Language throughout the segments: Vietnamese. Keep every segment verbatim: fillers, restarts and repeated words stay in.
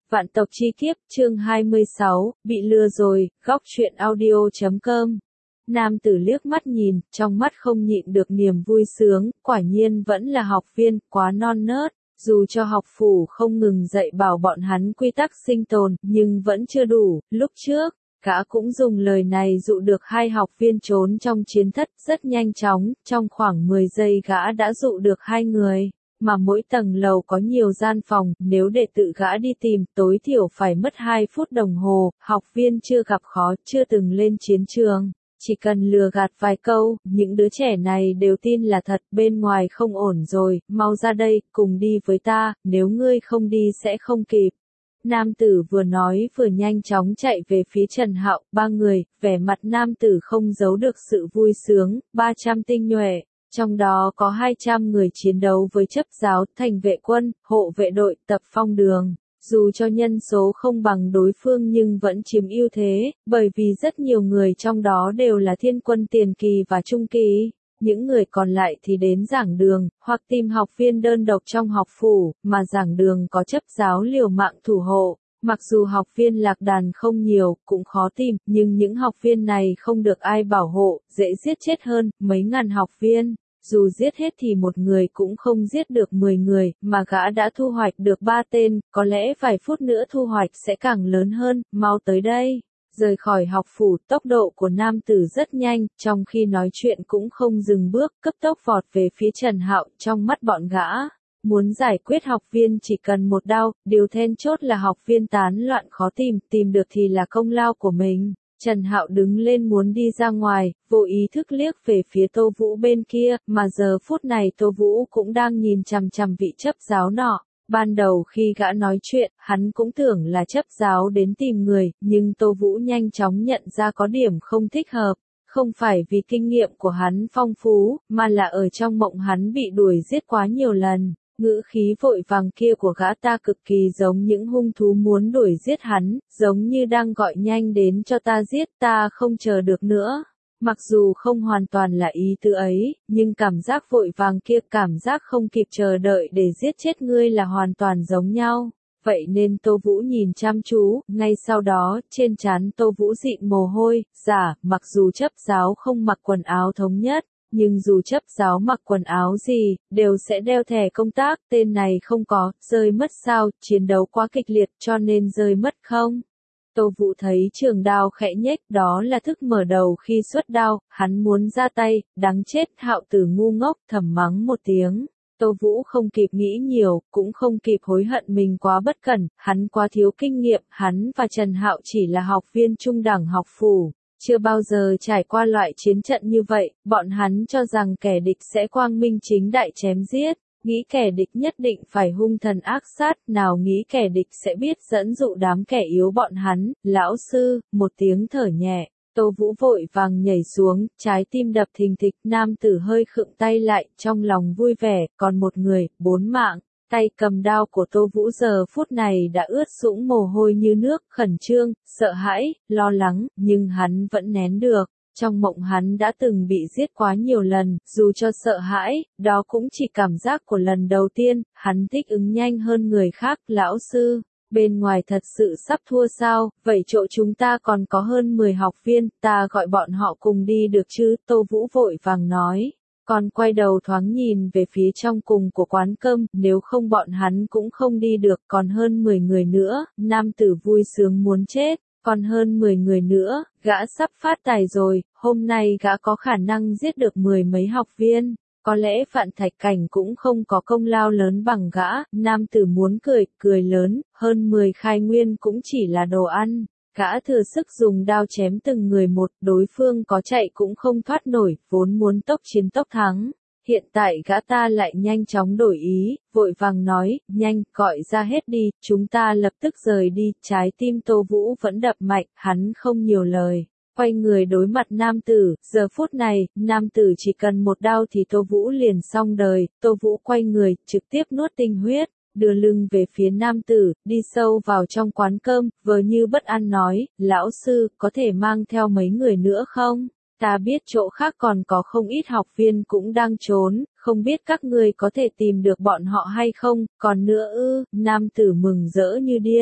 Vạn tộc chi kiếp, chương hai mươi sáu, bị lừa rồi, góc truyện audio chấm com. Nam tử liếc mắt nhìn, trong mắt không nhịn được niềm vui sướng, quả nhiên vẫn là học viên, quá non nớt. Dù cho học phủ không ngừng dạy bảo bọn hắn quy tắc sinh tồn, nhưng vẫn chưa đủ. Lúc trước, gã cũng dùng lời này dụ được hai học viên trốn trong chiến thất rất nhanh chóng, trong khoảng mười giây gã đã dụ được hai người. Mà mỗi tầng lầu có nhiều gian phòng, nếu để tự gã đi tìm, tối thiểu phải mất hai phút đồng hồ, học viên chưa gặp khó, chưa từng lên chiến trường. Chỉ cần lừa gạt vài câu, những đứa trẻ này đều tin là thật, bên ngoài không ổn rồi, mau ra đây, cùng đi với ta, nếu ngươi không đi sẽ không kịp. Nam tử vừa nói vừa nhanh chóng chạy về phía Trần Hạo, ba người, vẻ mặt nam tử không giấu được sự vui sướng, ba trăm tinh nhuệ. Trong đó có hai trăm người chiến đấu với chấp giáo, thành vệ quân, hộ vệ đội, tập phong đường. Dù cho nhân số không bằng đối phương nhưng vẫn chiếm ưu thế, bởi vì rất nhiều người trong đó đều là thiên quân tiền kỳ và trung kỳ. Những người còn lại thì đến giảng đường, hoặc tìm học viên đơn độc trong học phủ, mà giảng đường có chấp giáo liều mạng thủ hộ. Mặc dù học viên lạc đàn không nhiều, cũng khó tìm, nhưng những học viên này không được ai bảo hộ, dễ giết chết hơn, mấy ngàn học viên. Dù giết hết thì một người cũng không giết được mười người, mà gã đã thu hoạch được ba tên, có lẽ vài phút nữa thu hoạch sẽ càng lớn hơn, mau tới đây. Rời khỏi học phủ, tốc độ của nam tử rất nhanh, trong khi nói chuyện cũng không dừng bước, cấp tốc vọt về phía Trần Hạo, trong mắt bọn gã. Muốn giải quyết học viên chỉ cần một đao, điều then chốt là học viên tán loạn khó tìm, tìm được thì là công lao của mình. Trần Hạo đứng lên muốn đi ra ngoài, vô ý thức liếc về phía Tô Vũ bên kia, mà giờ phút này Tô Vũ cũng đang nhìn chằm chằm vị chấp giáo nọ. Ban đầu khi gã nói chuyện, hắn cũng tưởng là chấp giáo đến tìm người, nhưng Tô Vũ nhanh chóng nhận ra có điểm không thích hợp. Không phải vì kinh nghiệm của hắn phong phú, mà là ở trong mộng hắn bị đuổi giết quá nhiều lần. Ngữ khí vội vàng kia của gã ta cực kỳ giống những hung thú muốn đuổi giết hắn, giống như đang gọi nhanh đến cho ta giết, ta không chờ được nữa. Mặc dù không hoàn toàn là ý tứ ấy, nhưng cảm giác vội vàng kia, cảm giác không kịp chờ đợi để giết chết ngươi là hoàn toàn giống nhau. Vậy nên Tô Vũ nhìn chăm chú, ngay sau đó, trên trán Tô Vũ dịn mồ hôi, giả, mặc dù chấp giáo không mặc quần áo thống nhất. Nhưng dù chấp giáo mặc quần áo gì, đều sẽ đeo thẻ công tác, tên này không có, rơi mất sao, chiến đấu quá kịch liệt cho nên rơi mất không? Tô Vũ thấy trường đao khẽ nhếch, đó là thức mở đầu khi xuất đao, hắn muốn ra tay, đáng chết, Hạo tử ngu ngốc, thầm mắng một tiếng. Tô Vũ không kịp nghĩ nhiều, cũng không kịp hối hận mình quá bất cẩn, hắn quá thiếu kinh nghiệm, hắn và Trần Hạo chỉ là học viên trung đẳng học phủ. Chưa bao giờ trải qua loại chiến trận như vậy, bọn hắn cho rằng kẻ địch sẽ quang minh chính đại chém giết, nghĩ kẻ địch nhất định phải hung thần ác sát, nào nghĩ kẻ địch sẽ biết dẫn dụ đám kẻ yếu bọn hắn. Lão sư, một tiếng thở nhẹ, Tô Vũ vội vàng nhảy xuống, trái tim đập thình thịch, nam tử hơi khựng tay lại, trong lòng vui vẻ, còn một người, bốn mạng. Tay cầm đao của Tô Vũ giờ phút này đã ướt sũng mồ hôi như nước, khẩn trương, sợ hãi, lo lắng, nhưng hắn vẫn nén được. Trong mộng hắn đã từng bị giết quá nhiều lần, dù cho sợ hãi, đó cũng chỉ cảm giác của lần đầu tiên, hắn thích ứng nhanh hơn người khác. Lão sư, bên ngoài thật sự sắp thua sao, vậy chỗ chúng ta còn có hơn mười học viên, ta gọi bọn họ cùng đi được chứ, Tô Vũ vội vàng nói. Còn quay đầu thoáng nhìn về phía trong cùng của quán cơm, nếu không bọn hắn cũng không đi được, còn hơn mười người nữa, nam tử vui sướng muốn chết, còn hơn mười người nữa, gã sắp phát tài rồi, hôm nay gã có khả năng giết được mười mấy học viên, có lẽ Vạn Thạch Cảnh cũng không có công lao lớn bằng gã, nam tử muốn cười, cười lớn, hơn mười khai nguyên cũng chỉ là đồ ăn. Gã thừa sức dùng đao chém từng người một, đối phương có chạy cũng không thoát nổi, vốn muốn tốc chiến tốc thắng. Hiện tại gã ta lại nhanh chóng đổi ý, vội vàng nói, nhanh, gọi ra hết đi, chúng ta lập tức rời đi. Trái tim Tô Vũ vẫn đập mạnh, hắn không nhiều lời. Quay người đối mặt nam tử, giờ phút này, nam tử chỉ cần một đao thì Tô Vũ liền xong đời. Tô Vũ quay người, trực tiếp nuốt tinh huyết. Đưa lưng về phía nam tử, đi sâu vào trong quán cơm, vờ như bất an nói, lão sư, có thể mang theo mấy người nữa không? Ta biết chỗ khác còn có không ít học viên cũng đang trốn, không biết các ngươi có thể tìm được bọn họ hay không, còn nữa ư, nam tử mừng rỡ như điên.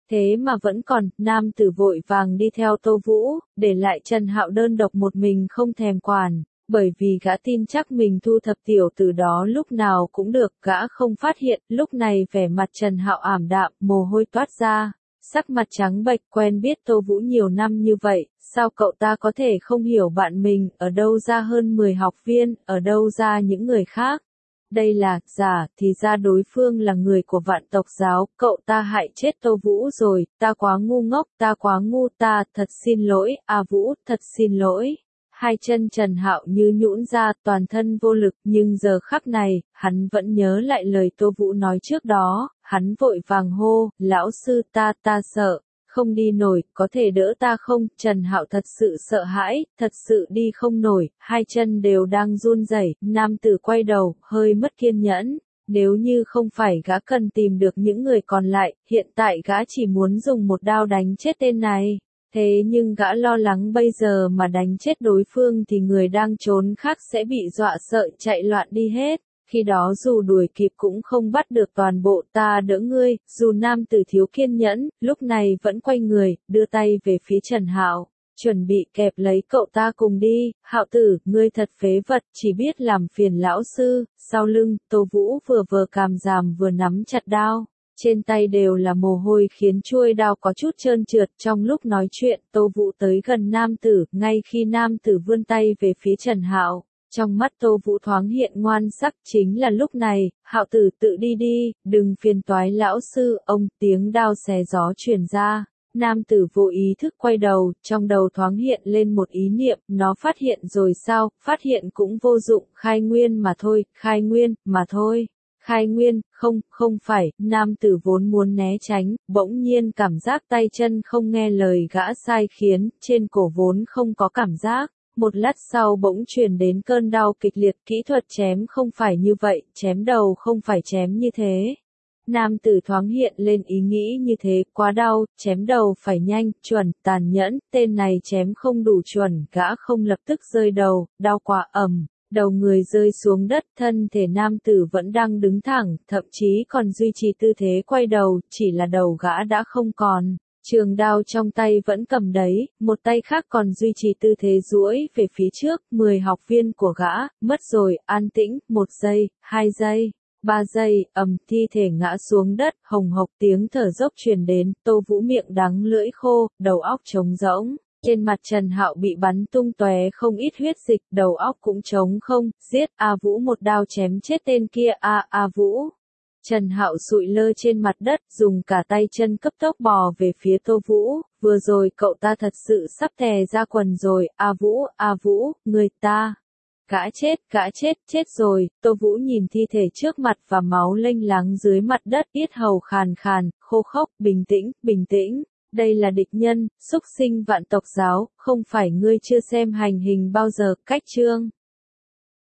Thế mà vẫn còn, nam tử vội vàng đi theo Tô Vũ, để lại Trần Hạo đơn độc một mình không thèm quản, bởi vì gã tin chắc mình thu thập tiểu tử đó lúc nào cũng được, gã không phát hiện, lúc này vẻ mặt Trần Hạo ảm đạm, mồ hôi toát ra, sắc mặt trắng bệch. Quen biết Tô Vũ nhiều năm như vậy, sao cậu ta có thể không hiểu bạn mình, ở đâu ra hơn mười học viên, ở đâu ra những người khác. Đây là, giả, thì ra đối phương là người của Vạn Tộc Giáo, cậu ta hại chết Tô Vũ rồi, ta quá ngu ngốc, ta quá ngu, ta, thật xin lỗi, A Vũ, thật xin lỗi. Hai chân Trần Hạo như nhũn ra, toàn thân vô lực, nhưng giờ khắc này, hắn vẫn nhớ lại lời Tô Vũ nói trước đó, hắn vội vàng hô, lão sư ta, ta sợ, không đi nổi, có thể đỡ ta không? Trần Hạo thật sự sợ hãi, thật sự đi không nổi, hai chân đều đang run rẩy. Nam tử quay đầu, hơi mất kiên nhẫn. Nếu như không phải gã cần tìm được những người còn lại, hiện tại gã chỉ muốn dùng một đao đánh chết tên này. Thế nhưng gã lo lắng bây giờ mà đánh chết đối phương thì người đang trốn khác sẽ bị dọa sợ chạy loạn đi hết. Khi đó dù đuổi kịp cũng không bắt được toàn bộ, ta đỡ ngươi. Dù nam tử thiếu kiên nhẫn, lúc này vẫn quay người, đưa tay về phía Trần Hạo, chuẩn bị kẹp lấy cậu ta cùng đi. Hạo tử, ngươi thật phế vật, chỉ biết làm phiền lão sư. Sau lưng, Tô Vũ vừa vờ càm ràm vừa nắm chặt đao. Trên tay đều là mồ hôi khiến chuôi đao có chút trơn trượt. Trong lúc nói chuyện, Tô Vũ tới gần nam tử, ngay khi nam tử vươn tay về phía Trần Hạo. Trong mắt Tô Vũ thoáng hiện ngoan sắc. Chính là lúc này, Hạo tử tự đi đi, đừng phiền toái lão sư, ông. Tiếng đao xé gió truyền ra, nam tử vô ý thức quay đầu, trong đầu thoáng hiện lên một ý niệm, nó phát hiện rồi sao? Phát hiện cũng vô dụng, khai nguyên mà thôi, khai nguyên, mà thôi. Khai nguyên, không, không phải, nam tử vốn muốn né tránh, bỗng nhiên cảm giác tay chân không nghe lời gã sai khiến, trên cổ vốn không có cảm giác. Một lát sau bỗng truyền đến cơn đau kịch liệt, kỹ thuật chém không phải như vậy, chém đầu không phải chém như thế. Nam tử thoáng hiện lên ý nghĩ như thế, quá đau, chém đầu phải nhanh, chuẩn, tàn nhẫn, tên này chém không đủ chuẩn, gã không lập tức rơi đầu, đau quá ầm. Đầu người rơi xuống đất, thân thể nam tử vẫn đang đứng thẳng, thậm chí còn duy trì tư thế quay đầu, chỉ là đầu gã đã không còn. Trường đao trong tay vẫn cầm đấy, một tay khác còn duy trì tư thế duỗi về phía trước. Mười học viên của gã, mất rồi, an tĩnh, một giây, hai giây, ba giây, ầm, thi thể ngã xuống đất, hồng hộc tiếng thở dốc truyền đến. Tô Vũ miệng đắng lưỡi khô, đầu óc trống rỗng. Trên mặt Trần Hạo bị bắn tung tóe không ít huyết dịch, đầu óc cũng trống không. Giết, A Vũ, một đao chém chết tên kia. A, A Vũ. Trần Hạo sụi lơ trên mặt đất, dùng cả tay chân cấp tốc bò về phía Tô Vũ. Vừa rồi cậu ta thật sự sắp tè ra quần rồi. A Vũ, A Vũ, người ta. Gã chết, gã chết, chết rồi. Tô Vũ nhìn thi thể trước mặt và máu lênh láng dưới mặt đất, yết hầu khàn khàn, khô khốc. Bình tĩnh, bình tĩnh. Đây là địch nhân, xúc sinh Vạn Tộc Giáo, không phải ngươi chưa xem hành hình bao giờ. Cách chương